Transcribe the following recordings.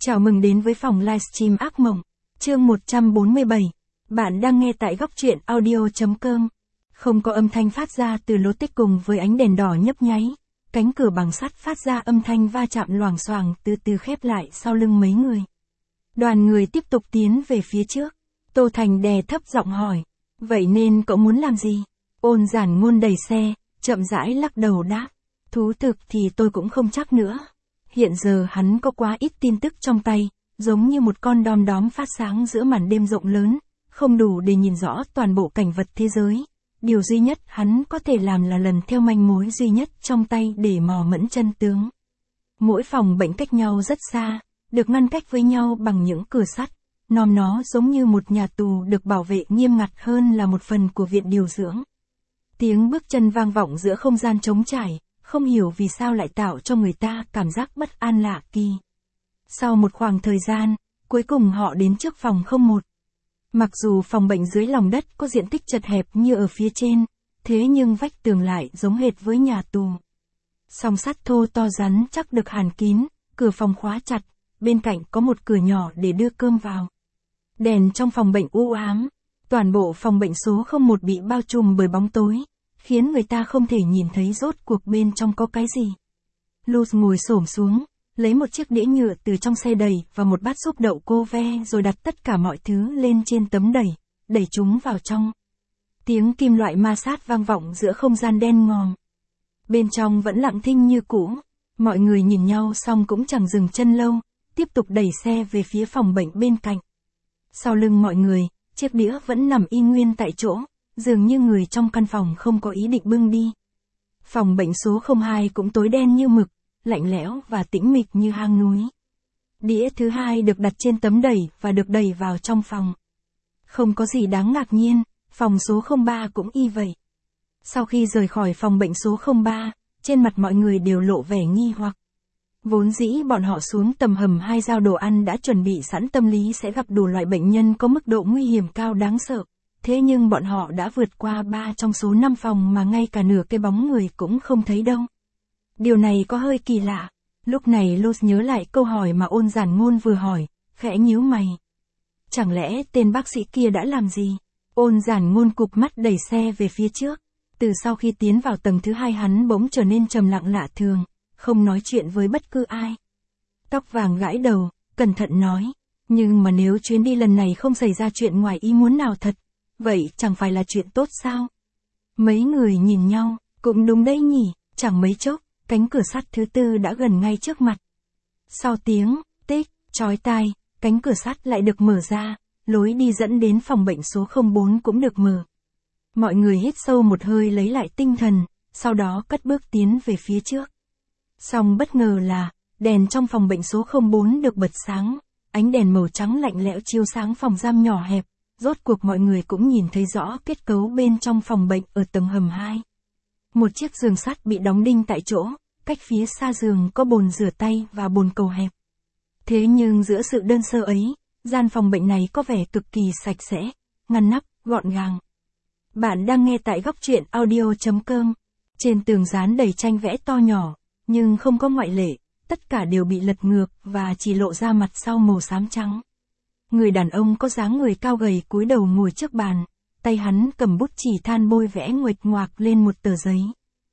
Chào mừng đến với phòng livestream ác mộng, chương 147. Bạn đang nghe tại góc truyện audio.com. Không có âm thanh phát ra từ lỗ tích cùng với ánh đèn đỏ nhấp nháy. Cánh cửa bằng sắt phát ra âm thanh va chạm loảng xoảng từ từ khép lại sau lưng mấy người. Đoàn người tiếp tục tiến về phía trước. Tô Thành đè thấp giọng hỏi. Vậy nên cậu muốn làm gì? Ôn Giản Ngôn đẩy xe, chậm rãi lắc đầu đáp. Thú thực thì tôi cũng không chắc nữa. Hiện giờ hắn có quá ít tin tức trong tay, giống như một con đom đóm phát sáng giữa màn đêm rộng lớn, không đủ để nhìn rõ toàn bộ cảnh vật thế giới. Điều duy nhất hắn có thể làm là lần theo manh mối duy nhất trong tay để mò mẫm chân tướng. Mỗi phòng bệnh cách nhau rất xa, được ngăn cách với nhau bằng những cửa sắt, nom nó giống như một nhà tù được bảo vệ nghiêm ngặt hơn là một phần của viện điều dưỡng. Tiếng bước chân vang vọng giữa không gian trống trải, không hiểu vì sao lại tạo cho người ta cảm giác bất an lạ kỳ. Sau một khoảng thời gian, cuối cùng họ đến trước phòng 01. Mặc dù phòng bệnh dưới lòng đất có diện tích chật hẹp như ở phía trên, thế nhưng vách tường lại giống hệt với nhà tù. Song sắt thô to rắn chắc được hàn kín, cửa phòng khóa chặt, bên cạnh có một cửa nhỏ để đưa cơm vào. Đèn trong phòng bệnh u ám, toàn bộ phòng bệnh số 01 bị bao trùm bởi bóng tối, khiến người ta không thể nhìn thấy rốt cuộc bên trong có cái gì. Luz ngồi xổm xuống, lấy một chiếc đĩa nhựa từ trong xe đầy và một bát súp đậu cô ve rồi đặt tất cả mọi thứ lên trên tấm đẩy chúng vào trong. Tiếng kim loại ma sát vang vọng giữa không gian đen ngòm. Bên trong vẫn lặng thinh như cũ, mọi người nhìn nhau xong cũng chẳng dừng chân lâu, tiếp tục đẩy xe về phía phòng bệnh bên cạnh. Sau lưng mọi người, chiếc đĩa vẫn nằm y nguyên tại chỗ, dường như người trong căn phòng không có ý định bưng đi. Phòng bệnh số 02 cũng tối đen như mực, lạnh lẽo và tĩnh mịch như hang núi. Đĩa thứ hai được đặt trên tấm đẩy và được đẩy vào trong phòng. Không có gì đáng ngạc nhiên, phòng số 03 cũng y vậy. Sau khi rời khỏi phòng bệnh số 03, trên mặt mọi người đều lộ vẻ nghi hoặc. Vốn dĩ bọn họ xuống tầm hầm 2 giao đồ ăn đã chuẩn bị sẵn tâm lý sẽ gặp đủ loại bệnh nhân có mức độ nguy hiểm cao đáng sợ. Thế nhưng bọn họ đã vượt qua 3 trong số 5 phòng mà ngay cả nửa cái bóng người cũng không thấy đâu. Điều này có hơi kỳ lạ. Lúc này Luz nhớ lại câu hỏi mà Ôn Giản Ngôn vừa hỏi, khẽ nhíu mày. Chẳng lẽ tên bác sĩ kia đã làm gì? Ôn Giản Ngôn cụp mắt đẩy xe về phía trước. Từ sau khi tiến vào tầng thứ 2 hắn bỗng trở nên trầm lặng lạ thường, không nói chuyện với bất cứ ai. Tóc vàng gãi đầu, cẩn thận nói. Nhưng mà nếu chuyến đi lần này không xảy ra chuyện ngoài ý muốn nào thật, vậy chẳng phải là chuyện tốt sao? Mấy người nhìn nhau, cũng đúng đấy nhỉ, chẳng mấy chốc, cánh cửa sắt thứ tư đã gần ngay trước mặt. Sau tiếng, tích, chói tai, cánh cửa sắt lại được mở ra, lối đi dẫn đến phòng bệnh số 04 cũng được mở. Mọi người hít sâu một hơi lấy lại tinh thần, sau đó cất bước tiến về phía trước. Song bất ngờ là, đèn trong phòng bệnh số 04 được bật sáng, ánh đèn màu trắng lạnh lẽo chiếu sáng phòng giam nhỏ hẹp. Rốt cuộc mọi người cũng nhìn thấy rõ kết cấu bên trong phòng bệnh ở tầng hầm 2. Một chiếc giường sắt bị đóng đinh tại chỗ, cách phía xa giường có bồn rửa tay và bồn cầu hẹp. Thế nhưng giữa sự đơn sơ ấy, gian phòng bệnh này có vẻ cực kỳ sạch sẽ, ngăn nắp, gọn gàng. Bạn đang nghe tại góc truyện audio.com. Trên tường dán đầy tranh vẽ to nhỏ, nhưng không có ngoại lệ, tất cả đều bị lật ngược và chỉ lộ ra mặt sau màu xám trắng. Người đàn ông có dáng người cao gầy cúi đầu ngồi trước bàn, tay hắn cầm bút chì than bôi vẽ nguệch ngoạc lên một tờ giấy.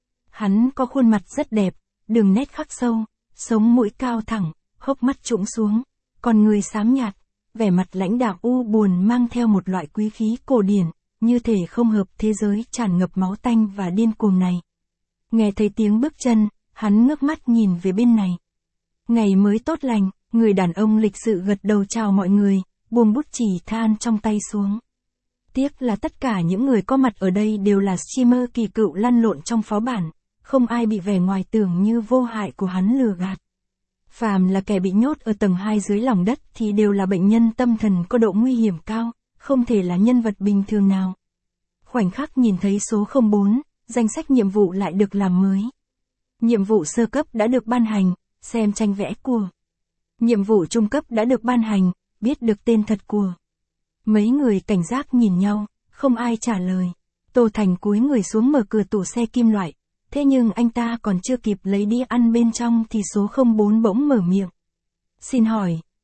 Hắn có khuôn mặt rất đẹp, đường nét khắc sâu, sống mũi cao thẳng, hốc mắt trũng xuống, còn người xám nhạt, vẻ mặt lãnh đạm u buồn mang theo một loại quý khí cổ điển, như thể không hợp thế giới tràn ngập máu tanh và điên cuồng này. Nghe thấy tiếng bước chân, hắn ngước mắt nhìn về bên này. Ngày mới tốt lành, người đàn ông lịch sự gật đầu chào mọi người, buông bút chì than trong tay xuống. Tiếc là tất cả những người có mặt ở đây đều là streamer kỳ cựu lăn lộn trong phó bản, không ai bị vẻ ngoài tưởng như vô hại của hắn lừa gạt. Phàm là kẻ bị nhốt ở tầng 2 dưới lòng đất thì đều là bệnh nhân tâm thần có độ nguy hiểm cao, không thể là nhân vật bình thường nào. Khoảnh khắc nhìn thấy số 04, danh sách nhiệm vụ lại được làm mới. Nhiệm vụ sơ cấp đã được ban hành, xem tranh vẽ của. Nhiệm vụ trung cấp đã được ban hành, biết được tên thật của. Mấy người cảnh giác nhìn nhau, không ai trả lời. Tô Thành cúi người xuống mở cửa tủ xe kim loại, thế nhưng anh ta còn chưa kịp lấy đĩa ăn bên trong thì số 04 bỗng mở miệng. Xin hỏi,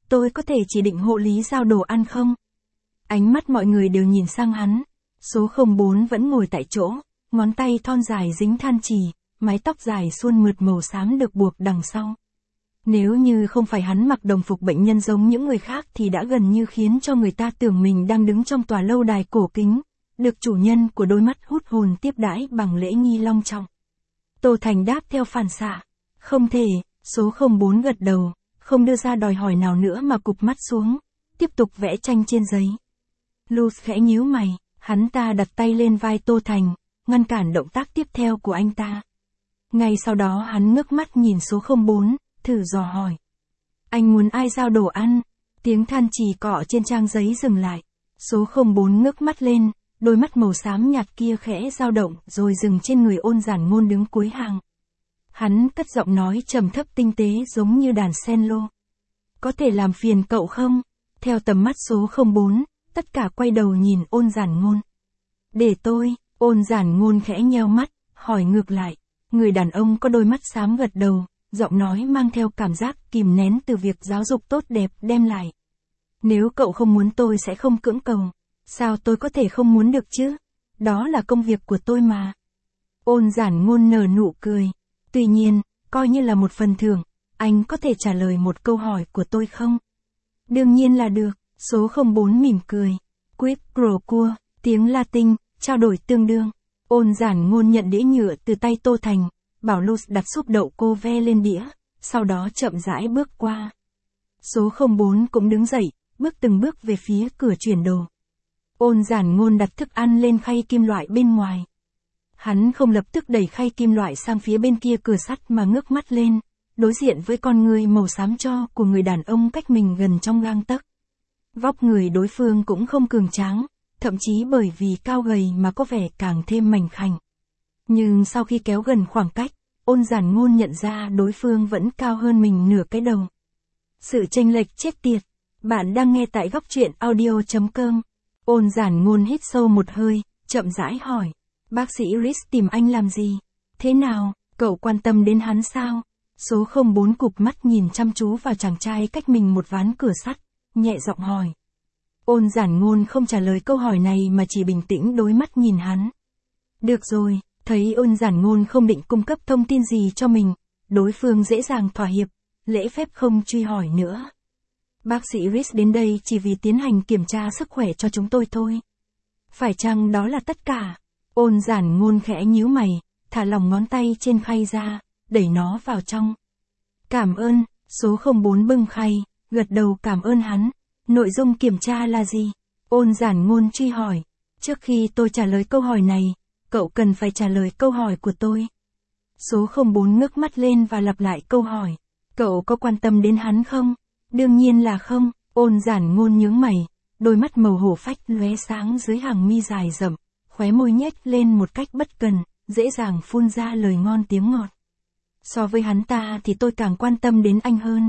tôi có thể chỉ định hộ lý giao đồ ăn không? Ánh mắt mọi người đều nhìn sang hắn. Số 04 vẫn ngồi tại chỗ, ngón tay thon dài dính than chì, mái tóc dài suôn mượt màu xám được buộc đằng sau. Nếu như không phải hắn mặc đồng phục bệnh nhân giống những người khác thì đã gần như khiến cho người ta tưởng mình đang đứng trong tòa lâu đài cổ kính, được chủ nhân của đôi mắt hút hồn tiếp đãi bằng lễ nghi long trọng. Tô Thành đáp theo phản xạ. Không thể, số 04 gật đầu, không đưa ra đòi hỏi nào nữa mà cụp mắt xuống, tiếp tục vẽ tranh trên giấy. Luz khẽ nhíu mày, hắn ta đặt tay lên vai Tô Thành, ngăn cản động tác tiếp theo của anh ta. Ngay sau đó hắn ngước mắt nhìn số 04, thử dò hỏi. Anh muốn ai giao đồ ăn? Tiếng than chì cọ trên trang giấy dừng lại. Số 04 ngước mắt lên, đôi mắt màu xám nhạt kia khẽ dao động rồi dừng trên người Ôn Giản Ngôn đứng cuối hàng. Hắn cất giọng nói trầm thấp tinh tế giống như đàn cello. Có thể làm phiền cậu không? Theo tầm mắt số 04, tất cả quay đầu nhìn Ôn Giản Ngôn. Để tôi, Ôn Giản Ngôn khẽ nheo mắt, hỏi ngược lại. Người đàn ông có đôi mắt xám gật đầu, giọng nói mang theo cảm giác kìm nén từ việc giáo dục tốt đẹp đem lại. Nếu cậu không muốn tôi sẽ không cưỡng cầu. Sao tôi có thể không muốn được chứ? Đó là công việc của tôi mà. Ôn Giản Ngôn nở nụ cười. Tuy nhiên, coi như là một phần thưởng, anh có thể trả lời một câu hỏi của tôi không? Đương nhiên là được, số 04 mỉm cười. Quid pro quo, tiếng Latin, trao đổi tương đương. Ôn Giản Ngôn nhận đĩa nhựa từ tay Tô Thành, bảo Luz đặt súp đậu cô ve lên đĩa, sau đó chậm rãi bước qua. Số 04 cũng đứng dậy, bước từng bước về phía cửa chuyển đồ. Ôn Giản Ngôn đặt thức ăn lên khay kim loại bên ngoài. Hắn không lập tức đẩy khay kim loại sang phía bên kia cửa sắt mà ngước mắt lên, đối diện với con người màu xám tro của người đàn ông cách mình gần trong gang tấc. Vóc người đối phương cũng không cường tráng, thậm chí bởi vì cao gầy mà có vẻ càng thêm mảnh khảnh. Nhưng sau khi kéo gần khoảng cách, Ôn Giản Ngôn nhận ra đối phương vẫn cao hơn mình nửa cái đầu. Sự chênh lệch chết tiệt. Bạn đang nghe tại góc truyện audio.com. Ôn Giản Ngôn hít sâu một hơi, chậm rãi hỏi. Bác sĩ Rhys tìm anh làm gì? Thế nào, cậu quan tâm đến hắn sao? Số 04 cụp mắt nhìn chăm chú vào chàng trai cách mình một ván cửa sắt, nhẹ giọng hỏi. Ôn Giản Ngôn không trả lời câu hỏi này mà chỉ bình tĩnh đối mắt nhìn hắn. Được rồi, thấy Ôn Giản Ngôn không định cung cấp thông tin gì cho mình, đối phương dễ dàng thỏa hiệp, lễ phép không truy hỏi nữa. Bác sĩ Rhys đến đây chỉ vì tiến hành kiểm tra sức khỏe cho chúng tôi thôi. Phải chăng đó là tất cả? Ôn Giản Ngôn khẽ nhíu mày, thả lỏng ngón tay trên khay ra, đẩy nó vào trong. Cảm ơn, số 04 bưng khay, gật đầu cảm ơn hắn. Nội dung kiểm tra là gì? Ôn Giản Ngôn truy hỏi. Trước khi tôi trả lời câu hỏi này, cậu cần phải trả lời câu hỏi của tôi. Số 04 ngước mắt lên và lặp lại câu hỏi. Cậu có quan tâm đến hắn không? Đương nhiên là không. Ôn Giản Ngôn nhướng mày, đôi mắt màu hổ phách lóe sáng dưới hàng mi dài rậm, khóe môi nhếch lên một cách bất cần, dễ dàng phun ra lời ngon tiếng ngọt. So với hắn ta thì tôi càng quan tâm đến anh hơn.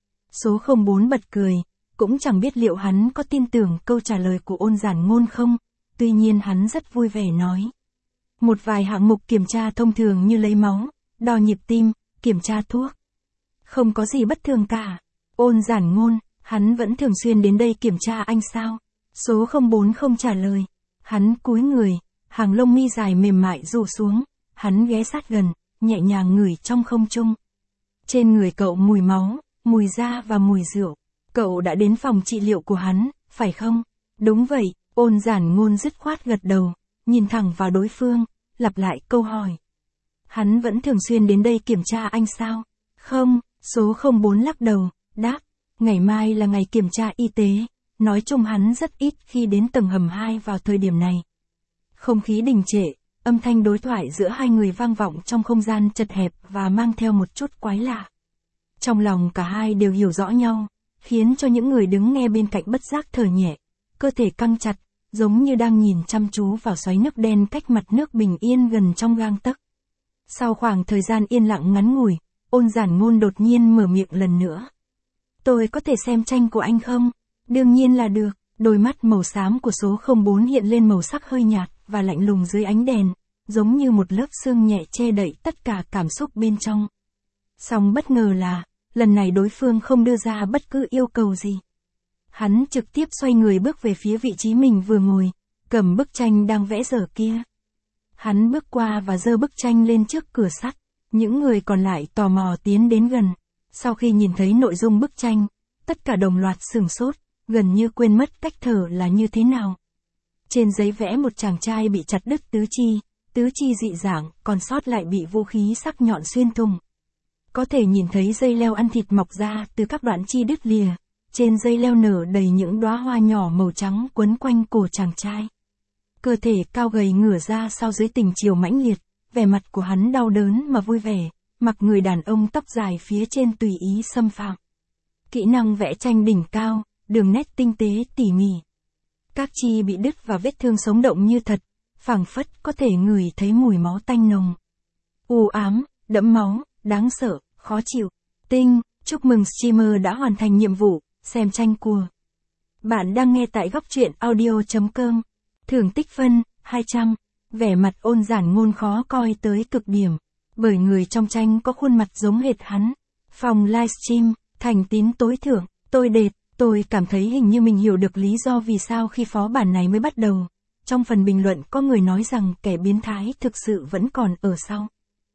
Số 04 bật cười, cũng chẳng biết liệu hắn có tin tưởng câu trả lời của Ôn Giản Ngôn không, tuy nhiên hắn rất vui vẻ nói. Một vài hạng mục kiểm tra thông thường như lấy máu, đo nhịp tim, kiểm tra thuốc. Không có gì bất thường cả. Ôn Giản Ngôn, hắn vẫn thường xuyên đến đây kiểm tra anh sao? Số 04 không trả lời. Hắn cúi người, hàng lông mi dài mềm mại rủ xuống, hắn ghé sát gần, nhẹ nhàng ngửi trong không trung. Trên người cậu mùi máu, mùi da và mùi rượu. Cậu đã đến phòng trị liệu của hắn, phải không? Đúng vậy, Ôn Giản Ngôn dứt khoát gật đầu, nhìn thẳng vào đối phương, lặp lại câu hỏi. Hắn vẫn thường xuyên đến đây kiểm tra anh sao? Không, số 04 lắc đầu, đáp, ngày mai là ngày kiểm tra y tế, nói chung hắn rất ít khi đến tầng hầm 2 vào thời điểm này. Không khí đình trệ, âm thanh đối thoại giữa hai người vang vọng trong không gian chật hẹp và mang theo một chút quái lạ. Trong lòng cả hai đều hiểu rõ nhau, khiến cho những người đứng nghe bên cạnh bất giác thở nhẹ, cơ thể căng chặt, giống như đang nhìn chăm chú vào xoáy nước đen cách mặt nước bình yên gần trong gang tấc. Sau khoảng thời gian yên lặng ngắn ngủi, Ôn Giản Ngôn đột nhiên mở miệng lần nữa. Tôi có thể xem tranh của anh không? Đương nhiên là được. Đôi mắt màu xám của số 04 hiện lên màu sắc hơi nhạt và lạnh lùng dưới ánh đèn, giống như một lớp sương nhẹ che đậy tất cả cảm xúc bên trong. Song bất ngờ là, lần này đối phương không đưa ra bất cứ yêu cầu gì. Hắn trực tiếp xoay người bước về phía vị trí mình vừa ngồi, cầm bức tranh đang vẽ dở kia. Hắn bước qua và giơ bức tranh lên trước cửa sắt. Những người còn lại tò mò tiến đến gần. Sau khi nhìn thấy nội dung bức tranh, tất cả đồng loạt sửng sốt, gần như quên mất cách thở là như thế nào. Trên giấy vẽ một chàng trai bị chặt đứt tứ chi dị dạng, còn sót lại bị vũ khí sắc nhọn xuyên thủng. Có thể nhìn thấy dây leo ăn thịt mọc ra từ các đoạn chi đứt lìa, trên dây leo nở đầy những đóa hoa nhỏ màu trắng quấn quanh cổ chàng trai. Cơ thể cao gầy ngửa ra sau dưới tình chiều mãnh liệt, vẻ mặt của hắn đau đớn mà vui vẻ, mặc người đàn ông tóc dài phía trên tùy ý xâm phạm. Kỹ năng vẽ tranh đỉnh cao, đường nét tinh tế tỉ mỉ. Các chi bị đứt và vết thương sống động như thật, phảng phất có thể ngửi thấy mùi máu tanh nồng. U ám, đẫm máu, đáng sợ, khó chịu. Chúc mừng streamer đã hoàn thành nhiệm vụ, xem tranh của. Bạn đang nghe tại góc truyện audio.com. Thưởng tích phân, 200. Vẻ mặt Ôn Giản Ngôn khó coi tới cực điểm. Bởi người trong tranh có khuôn mặt giống hệt hắn. Phòng livestream, thành tín tối thượng, tôi cảm thấy hình như mình hiểu được lý do vì sao khi phó bản này mới bắt đầu. Trong phần bình luận có người nói rằng kẻ biến thái thực sự vẫn còn ở sau.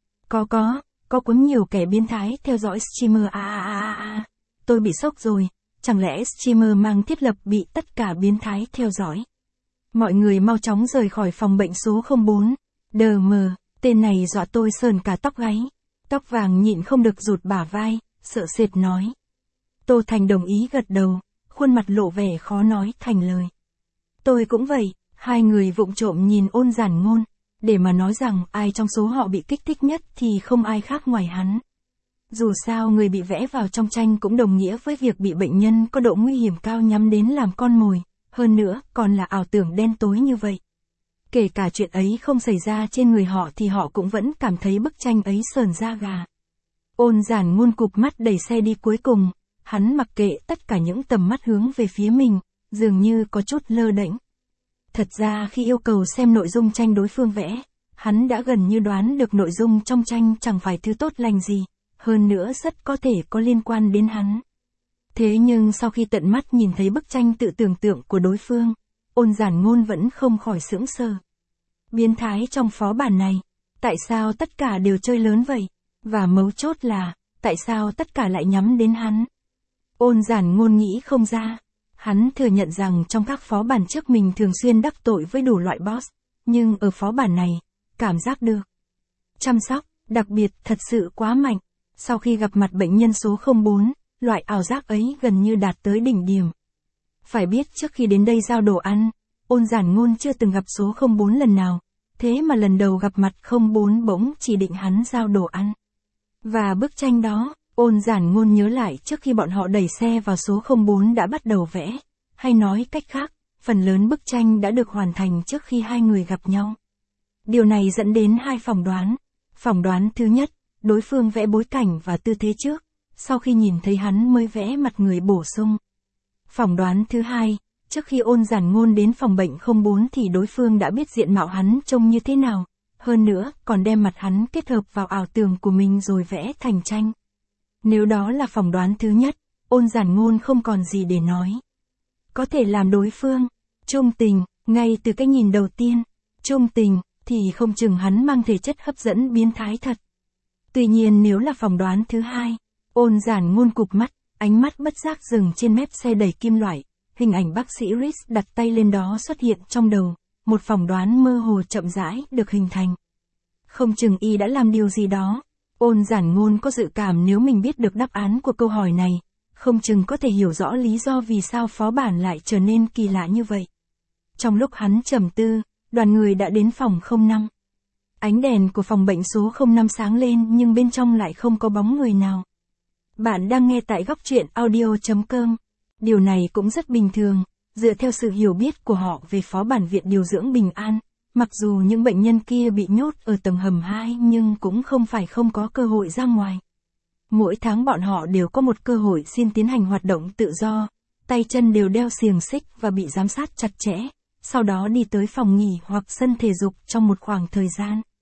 Có quá nhiều kẻ biến thái theo dõi streamer Tôi bị sốc rồi, chẳng lẽ streamer mang thiết lập bị tất cả biến thái theo dõi? Mọi người mau chóng rời khỏi phòng bệnh số 04. Tên này dọa tôi sờn cả tóc gáy. Tóc vàng nhịn không được rụt bả vai, sợ sệt nói. Tô Thành đồng ý gật đầu, khuôn mặt lộ vẻ khó nói thành lời. Tôi cũng vậy, hai người vụng trộm nhìn Ôn Giản Ngôn, để mà nói rằng ai trong số họ bị kích thích nhất thì không ai khác ngoài hắn. Dù sao người bị vẽ vào trong tranh cũng đồng nghĩa với việc bị bệnh nhân có độ nguy hiểm cao nhắm đến làm con mồi, hơn nữa còn là ảo tưởng đen tối như vậy. Kể cả chuyện ấy không xảy ra trên người họ thì họ cũng vẫn cảm thấy bức tranh ấy sởn da gà. Ôn Giản Ngôn cụp mắt đẩy xe đi cuối cùng, hắn mặc kệ tất cả những tầm mắt hướng về phía mình, dường như có chút lơ đễnh. Thật ra khi yêu cầu xem nội dung tranh đối phương vẽ, hắn đã gần như đoán được nội dung trong tranh chẳng phải thứ tốt lành gì, hơn nữa rất có thể có liên quan đến hắn. Thế nhưng sau khi tận mắt nhìn thấy bức tranh tự tưởng tượng của đối phương, Ôn Giản Ngôn vẫn không khỏi sững sờ. Biến thái trong phó bản này, tại sao tất cả đều chơi lớn vậy? Và mấu chốt là, tại sao tất cả lại nhắm đến hắn? Ôn Giản Ngôn nghĩ không ra. Hắn thừa nhận rằng trong các phó bản trước mình thường xuyên đắc tội với đủ loại boss, nhưng ở phó bản này, cảm giác được chăm sóc, đặc biệt thật sự quá mạnh. Sau khi gặp mặt bệnh nhân số 04, loại ảo giác ấy gần như đạt tới đỉnh điểm. Phải biết trước khi đến đây giao đồ ăn, Ôn Giản Ngôn chưa từng gặp số 04 lần nào, thế mà lần đầu gặp mặt 04 bỗng chỉ định hắn giao đồ ăn. Và bức tranh đó, Ôn Giản Ngôn nhớ lại trước khi bọn họ đẩy xe vào số 04 đã bắt đầu vẽ, hay nói cách khác, phần lớn bức tranh đã được hoàn thành trước khi hai người gặp nhau. Điều này dẫn đến hai phỏng đoán. Phỏng đoán thứ nhất, đối phương vẽ bối cảnh và tư thế trước, sau khi nhìn thấy hắn mới vẽ mặt người bổ sung. Phỏng đoán thứ hai, trước khi Ôn Giản Ngôn đến phòng bệnh 04 thì đối phương đã biết diện mạo hắn trông như thế nào, hơn nữa còn đem mặt hắn kết hợp vào ảo tưởng của mình rồi vẽ thành tranh. Nếu đó là phỏng đoán thứ nhất, Ôn Giản Ngôn không còn gì để nói. Có thể làm đối phương trung tình, ngay từ cái nhìn đầu tiên, trung tình, thì không chừng hắn mang thể chất hấp dẫn biến thái thật. Tuy nhiên nếu là phỏng đoán thứ hai, Ôn Giản Ngôn cụp mắt, ánh mắt bất giác dừng trên mép xe đẩy kim loại, hình ảnh bác sĩ Rhys đặt tay lên đó xuất hiện trong đầu, một phỏng đoán mơ hồ chậm rãi được hình thành. Không chừng y đã làm điều gì đó. Ôn Giản Ngôn có dự cảm nếu mình biết được đáp án của câu hỏi này, không chừng có thể hiểu rõ lý do vì sao phó bản lại trở nên kỳ lạ như vậy. Trong lúc hắn trầm tư, đoàn người đã đến phòng 05. Ánh đèn của phòng bệnh số 05 sáng lên nhưng bên trong lại không có bóng người nào. Bạn đang nghe tại góc truyện audio.com. Điều này cũng rất bình thường, dựa theo sự hiểu biết của họ về phó bản viện điều dưỡng Bình An. Mặc dù những bệnh nhân kia bị nhốt ở tầng hầm 2 nhưng cũng không phải không có cơ hội ra ngoài. Mỗi tháng bọn họ đều có một cơ hội xin tiến hành hoạt động tự do, tay chân đều đeo xiềng xích và bị giám sát chặt chẽ, sau đó đi tới phòng nghỉ hoặc sân thể dục trong một khoảng thời gian.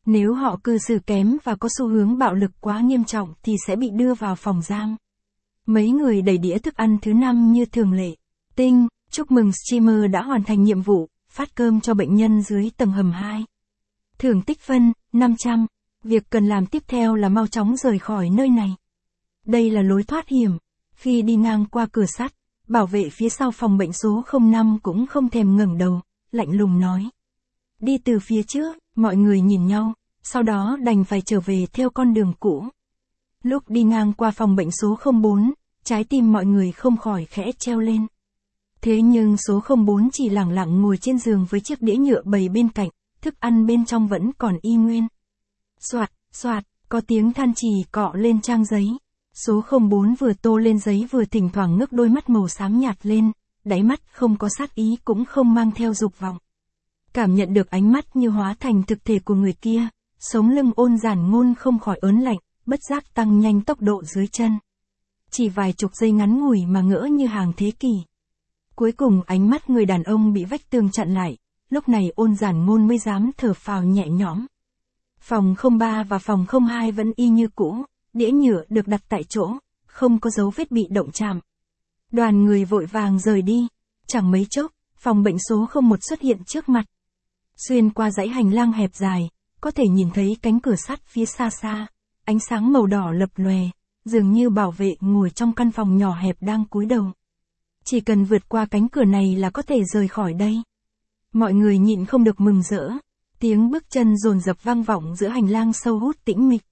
Nếu họ cư xử kém và có xu hướng bạo lực quá nghiêm trọng thì sẽ bị đưa vào phòng giam. Mấy người đẩy đĩa thức ăn thứ 5 như thường lệ. Tinh, chúc mừng streamer đã hoàn thành nhiệm vụ, phát cơm cho bệnh nhân dưới tầng hầm 2. Thưởng tích phân, 500. Việc cần làm tiếp theo là mau chóng rời khỏi nơi này. Đây là lối thoát hiểm. Khi đi ngang qua cửa sắt, bảo vệ phía sau phòng bệnh số 05 cũng không thèm ngẩng đầu, lạnh lùng nói. Đi từ phía trước, mọi người nhìn nhau, sau đó đành phải trở về theo con đường cũ. Lúc đi ngang qua phòng bệnh số 04, trái tim mọi người không khỏi khẽ treo lên. Thế nhưng số 04 chỉ lẳng lặng ngồi trên giường với chiếc đĩa nhựa bày bên cạnh, thức ăn bên trong vẫn còn y nguyên. Soạt, soạt, có tiếng than chì cọ lên trang giấy. Số 04 vừa tô lên giấy vừa thỉnh thoảng ngước đôi mắt màu xám nhạt lên, đáy mắt không có sát ý cũng không mang theo dục vọng. Cảm nhận được ánh mắt như hóa thành thực thể của người kia, sống lưng Ôn Giản Ngôn không khỏi ớn lạnh, bất giác tăng nhanh tốc độ dưới chân. Chỉ vài chục giây ngắn ngủi mà ngỡ như hàng thế kỷ. Cuối cùng ánh mắt người đàn ông bị vách tường chặn lại, lúc này Ôn Giản Ngôn mới dám thở phào nhẹ nhõm. Phòng 03 và phòng 02 vẫn y như cũ, đĩa nhựa được đặt tại chỗ, không có dấu vết bị động chạm. Đoàn người vội vàng rời đi, chẳng mấy chốc, phòng bệnh số 01 xuất hiện trước mặt. Xuyên qua dãy hành lang hẹp dài, có thể nhìn thấy cánh cửa sắt phía xa xa, ánh sáng màu đỏ lập lòe, dường như bảo vệ ngồi trong căn phòng nhỏ hẹp đang cúi đầu. Chỉ cần vượt qua cánh cửa này là có thể rời khỏi đây. Mọi người nhịn không được mừng rỡ, tiếng bước chân dồn dập vang vọng giữa hành lang sâu hút tĩnh mịch.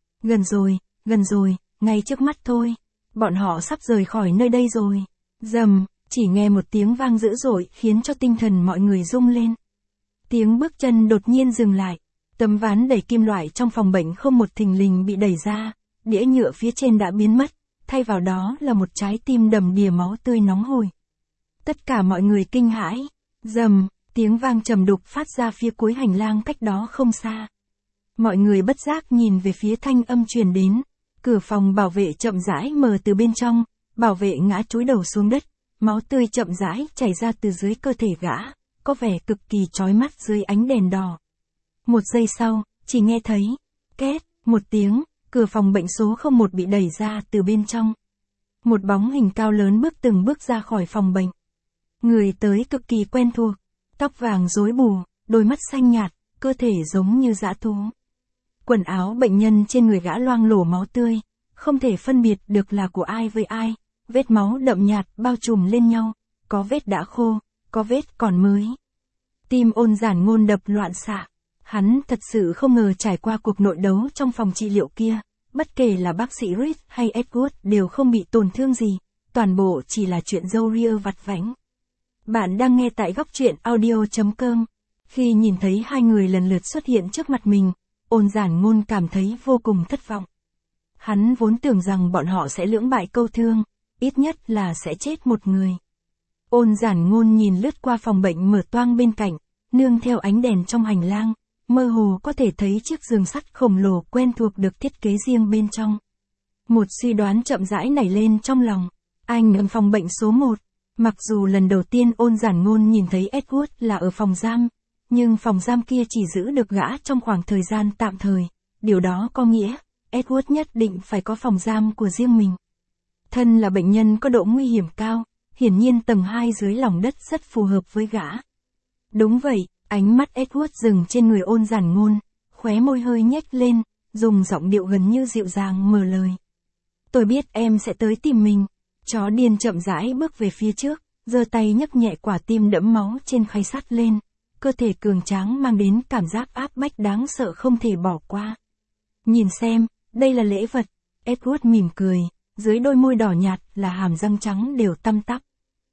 Gần rồi, ngay trước mắt thôi. Bọn họ sắp rời khỏi nơi đây rồi. Rầm, chỉ nghe một tiếng vang dữ dội khiến cho tinh thần mọi người rung lên. Tiếng bước chân đột nhiên dừng lại. Tấm ván đẩy kim loại trong phòng bệnh không một thình lình bị đẩy ra. Đĩa nhựa phía trên đã biến mất. Thay vào đó là một trái tim đầm đìa máu tươi nóng hổi. Tất cả mọi người kinh hãi. Rầm, tiếng vang trầm đục phát ra phía cuối hành lang cách đó không xa. Mọi người bất giác nhìn về phía thanh âm truyền đến. Cửa phòng bảo vệ chậm rãi mở từ bên trong, bảo vệ ngã chúi đầu xuống đất, máu tươi chậm rãi chảy ra từ dưới cơ thể gã, có vẻ cực kỳ chói mắt dưới ánh đèn đỏ. Một giây sau, chỉ nghe thấy, két, một tiếng, cửa phòng bệnh số 01 bị đẩy ra từ bên trong. Một bóng hình cao lớn bước từng bước ra khỏi phòng bệnh. Người tới cực kỳ quen thuộc, tóc vàng rối bù, đôi mắt xanh nhạt, cơ thể giống như dã thú. Quần áo bệnh nhân trên người gã loang lổ máu tươi, không thể phân biệt được là của ai với ai, vết máu đậm nhạt bao trùm lên nhau, có vết đã khô, có vết còn mới. Tim Ôn Giản Ngôn đập loạn xạ, hắn thật sự không ngờ trải qua cuộc nội đấu trong phòng trị liệu kia, bất kể là bác sĩ Reed hay Edward đều không bị tổn thương gì, toàn bộ chỉ là chuyện râu ria vặt vãnh. Bạn đang nghe tại Góc Truyện Audio.com. Khi nhìn thấy hai người lần lượt xuất hiện trước mặt mình, Ôn Giản Ngôn cảm thấy vô cùng thất vọng. Hắn vốn tưởng rằng bọn họ sẽ lưỡng bại câu thương, ít nhất là sẽ chết một người. Ôn Giản Ngôn nhìn lướt qua phòng bệnh mở toang bên cạnh, nương theo ánh đèn trong hành lang, mơ hồ có thể thấy chiếc giường sắt khổng lồ quen thuộc được thiết kế riêng bên trong. Một suy đoán chậm rãi nảy lên trong lòng, anh ở phòng bệnh số 1. Mặc dù lần đầu tiên Ôn Giản Ngôn nhìn thấy Edward là ở phòng giam, nhưng phòng giam kia chỉ giữ được gã trong khoảng thời gian tạm thời, điều đó có nghĩa, Edward nhất định phải có phòng giam của riêng mình. Thân là bệnh nhân có độ nguy hiểm cao, hiển nhiên tầng 2 dưới lòng đất rất phù hợp với gã. Đúng vậy, ánh mắt Edward dừng trên người Ôn Giản Ngôn, khóe môi hơi nhếch lên, dùng giọng điệu gần như dịu dàng mở lời. Tôi biết em sẽ tới tìm mình. Chó điên chậm rãi bước về phía trước, giơ tay nhấc nhẹ quả tim đẫm máu trên khay sắt lên. Cơ thể cường tráng mang đến cảm giác áp bách đáng sợ không thể bỏ qua. Nhìn xem, đây là lễ vật. Edward mỉm cười, dưới đôi môi đỏ nhạt là hàm răng trắng đều tăm tắp.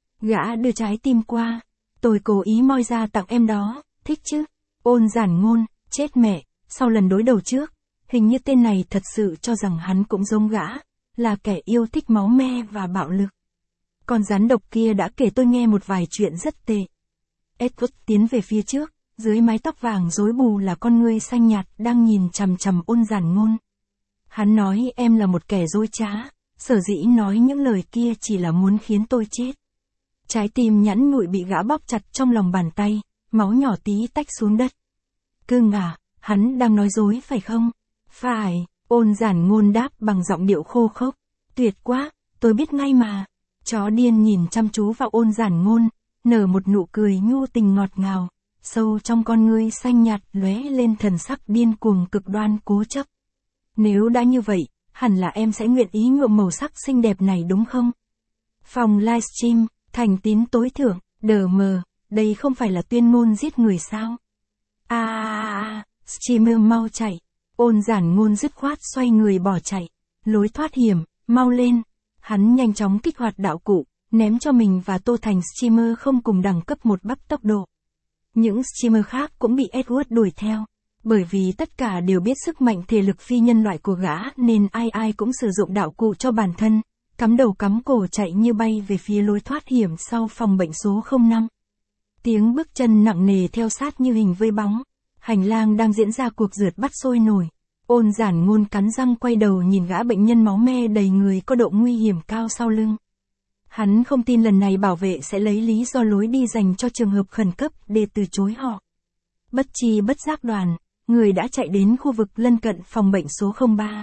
Gã đưa trái tim qua. Tôi cố ý moi ra tặng em đó, thích chứ? Ôn Giản Ngôn, chết mẹ, sau lần đối đầu trước, hình như tên này thật sự cho rằng hắn cũng giống gã, là kẻ yêu thích máu me và bạo lực. Con rắn độc kia đã kể tôi nghe một vài chuyện rất tệ. Edward tiến về phía trước, dưới mái tóc vàng rối bù là con ngươi xanh nhạt đang nhìn chằm chằm Ôn Giản Ngôn. Hắn nói em là một kẻ dối trá, sở dĩ nói những lời kia chỉ là muốn khiến tôi chết. Trái tim nhẵn nhụi bị gã bóp chặt trong lòng bàn tay, máu nhỏ tí tách xuống đất. Cưng à, Hắn đang nói dối phải không? Phải, Ôn Giản Ngôn đáp bằng giọng điệu khô khốc. Tuyệt quá, tôi biết ngay mà. Chó điên nhìn chăm chú vào Ôn Giản Ngôn, nở một nụ cười nhu tình ngọt ngào, sâu trong con ngươi xanh nhạt lóe lên thần sắc điên cuồng cực đoan cố chấp. Nếu đã như vậy, hẳn là em sẽ nguyện ý nhuộm màu sắc xinh đẹp này đúng không? Phòng livestream, thành tín tối thượng, đờ mờ, đây không phải là tuyên ngôn giết người sao? Streamer mau chạy. Ôn Giản Ngôn dứt khoát xoay người bỏ chạy. Lối thoát hiểm, mau lên. Hắn nhanh chóng kích hoạt đạo cụ, ném cho mình và Tô Thành streamer không cùng đẳng cấp một bắp tốc độ. Những streamer khác cũng bị Edward đuổi theo. Bởi vì tất cả đều biết sức mạnh thể lực phi nhân loại của gã nên ai ai cũng sử dụng đạo cụ cho bản thân, cắm đầu cắm cổ chạy như bay về phía lối thoát hiểm sau phòng bệnh số 05. Tiếng bước chân nặng nề theo sát như hình với bóng. Hành lang đang diễn ra cuộc rượt bắt sôi nổi. Ôn Giản Ngôn cắn răng quay đầu nhìn gã bệnh nhân máu me đầy người có độ nguy hiểm cao sau lưng. Hắn không tin lần này bảo vệ sẽ lấy lý do lối đi dành cho trường hợp khẩn cấp để từ chối họ. Bất chi bất giác người đã chạy đến khu vực lân cận phòng bệnh số 03.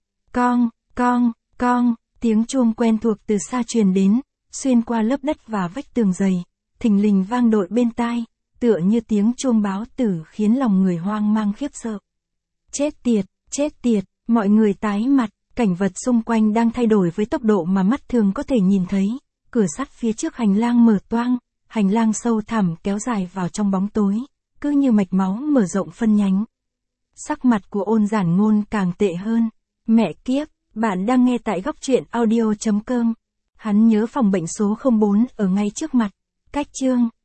Con, tiếng chuông quen thuộc từ xa truyền đến, xuyên qua lớp đất và vách tường dày, thình lình vang dội bên tai, tựa như tiếng chuông báo tử khiến lòng người hoang mang khiếp sợ. Chết tiệt, mọi người tái mặt, cảnh vật xung quanh đang thay đổi với tốc độ mà mắt thường có thể nhìn thấy, cửa sắt phía trước hành lang mở toang, hành lang sâu thẳm kéo dài vào trong bóng tối, cứ như mạch máu mở rộng phân nhánh. Sắc mặt của Ôn Giản Ngôn càng tệ hơn. Mẹ kiếp, bạn đang nghe tại góc truyện audio.com. Hắn nhớ phòng bệnh số 04 ở ngay trước mặt. Cách chương